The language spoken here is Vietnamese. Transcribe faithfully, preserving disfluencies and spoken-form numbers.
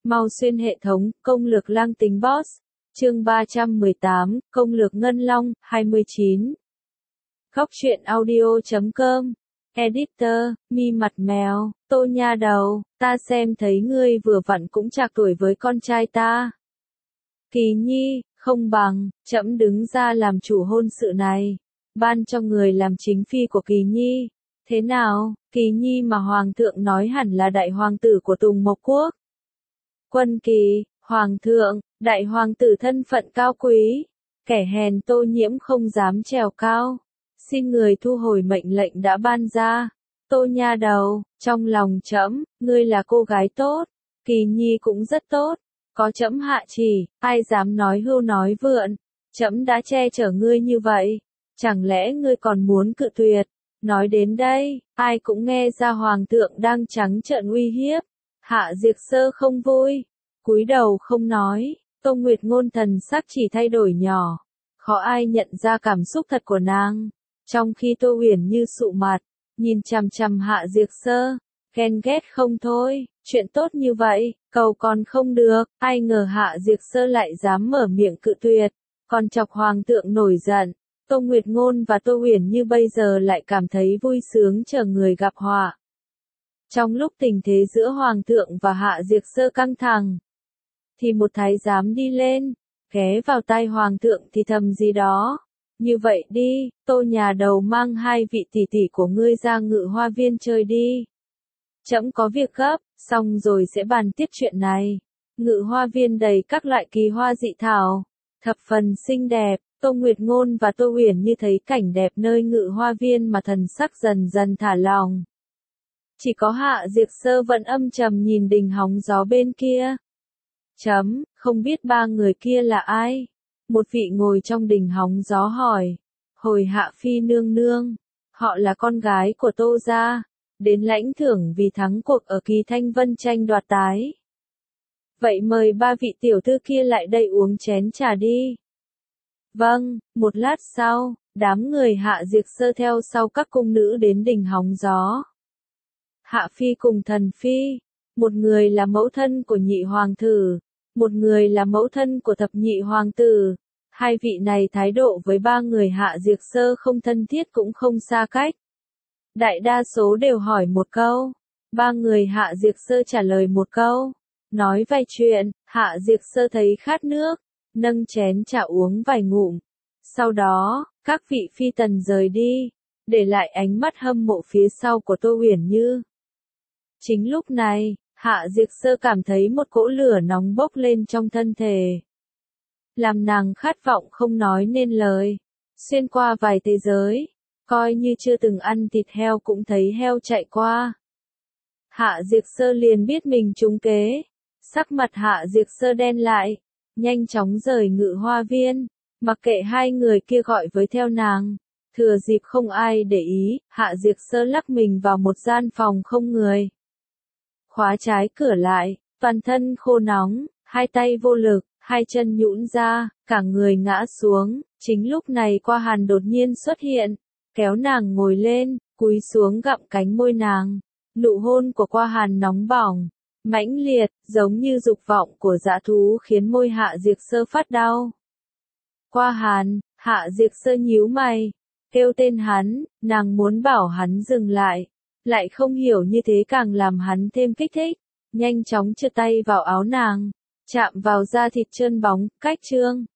Mau xuyên hệ thống, công lược lang tính boss. Chương ba trăm mười tám, công lược ngân long, hai mươi chín. Góc truyện audio chấm com. Editor, mi mặt mèo, tô nha đầu, ta xem thấy ngươi vừa vặn cũng trạc tuổi với con trai ta. Kỳ nhi, không bằng, trẫm đứng ra làm chủ hôn sự này. Ban cho người làm chính phi của Kỳ nhi. Thế nào, Kỳ nhi mà hoàng thượng nói hẳn là đại hoàng tử của Tùng Mộc Quốc. Quân Kỳ, hoàng thượng, đại hoàng tử thân phận cao quý. Kẻ hèn Tô Nhiễm không dám trèo cao. Xin người thu hồi mệnh lệnh đã ban ra. Tô nha đầu, trong lòng trẫm, ngươi là cô gái tốt. Kỳ nhi cũng rất tốt. Có trẫm hạ chỉ, ai dám nói hưu nói vượn. Trẫm đã che chở ngươi như vậy. Chẳng lẽ ngươi còn muốn cự tuyệt? Nói đến đây, ai cũng nghe ra hoàng thượng đang trắng trợn uy hiếp. Hạ Diệt Sơ không vui, cúi đầu không nói. Tô Nguyệt Ngôn thần sắc chỉ thay đổi nhỏ, khó ai nhận ra cảm xúc thật của nàng. Trong khi Tô Uyển Như sụ mặt, nhìn chằm chằm Hạ Diệt Sơ, ghen ghét không thôi. Chuyện tốt như vậy, cầu còn không được. Ai ngờ Hạ Diệt Sơ lại dám mở miệng cự tuyệt, còn chọc hoàng thượng nổi giận. Tô Nguyệt Ngôn và Tô Uyển Như bây giờ lại cảm thấy vui sướng chờ người gặp họa. Trong lúc tình thế giữa hoàng thượng và Hạ Diệt Sơ căng thẳng, thì một thái giám đi lên, ghé vào tai hoàng thượng thì thầm gì đó. Như vậy đi, Tô nhà đầu mang hai vị tỷ tỷ của ngươi ra Ngự Hoa Viên chơi đi. Trẫm có việc gấp, xong rồi sẽ bàn tiếp chuyện này. Ngự Hoa Viên đầy các loại kỳ hoa dị thảo, thập phần xinh đẹp. Tô Nguyệt Ngôn và Tô Uyển Như thấy cảnh đẹp nơi Ngự Hoa Viên mà thần sắc dần dần thả lòng. Chỉ có Hạ Diệt Sơ vẫn âm trầm nhìn đình hóng gió bên kia. Chấm, không biết ba người kia là ai? Một vị ngồi trong đình hóng gió hỏi. Hồi Hạ Phi nương nương, họ là con gái của Tô gia, đến lãnh thưởng vì thắng cuộc ở kỳ Thanh Vân tranh đoạt tái. Vậy mời ba vị tiểu thư kia lại đây uống chén trà đi. Vâng, một lát sau, đám người Hạ Diệt Sơ theo sau các cung nữ đến đình hóng gió. Hạ Phi cùng Thần Phi, một người là mẫu thân của nhị hoàng tử, một người là mẫu thân của thập nhị hoàng tử. Hai vị này thái độ với ba người Hạ Diệt Sơ không thân thiết cũng không xa cách. Đại đa số đều hỏi một câu, ba người Hạ Diệt Sơ trả lời một câu. Nói vài chuyện, Hạ Diệt Sơ thấy khát nước, nâng chén trà uống vài ngụm. Sau đó, các vị phi tần rời đi, để lại ánh mắt hâm mộ phía sau của Tô Uyển Như. Chính lúc này, Hạ Diệt Sơ cảm thấy một cỗ lửa nóng bốc lên trong thân thể, làm nàng khát vọng không nói nên lời. Xuyên qua vài thế giới, coi như chưa từng ăn thịt heo cũng thấy heo chạy qua. Hạ Diệt Sơ liền biết mình trúng kế. Sắc mặt Hạ Diệt Sơ đen lại, nhanh chóng rời Ngự Hoa Viên, mặc kệ hai người kia gọi với theo nàng. Thừa dịp không ai để ý, Hạ Diệt Sơ lắc mình vào một gian phòng không người. Khóa trái cửa lại, toàn thân khô nóng, hai tay vô lực, hai chân nhũn ra, cả người ngã xuống. Chính lúc này Qua Hàn đột nhiên xuất hiện, kéo nàng ngồi lên, cúi xuống gặm cánh môi nàng. Nụ hôn của Qua Hàn nóng bỏng, mãnh liệt, giống như dục vọng của dã thú khiến môi Hạ Diệt Sơ phát đau. Qua Hàn, Hạ Diệt Sơ nhíu mày, kêu tên hắn, nàng muốn bảo hắn dừng lại, lại không hiểu như thế càng làm hắn thêm kích thích. Nhanh chóng trượt tay vào áo nàng, chạm vào da thịt trơn bóng, cách trương.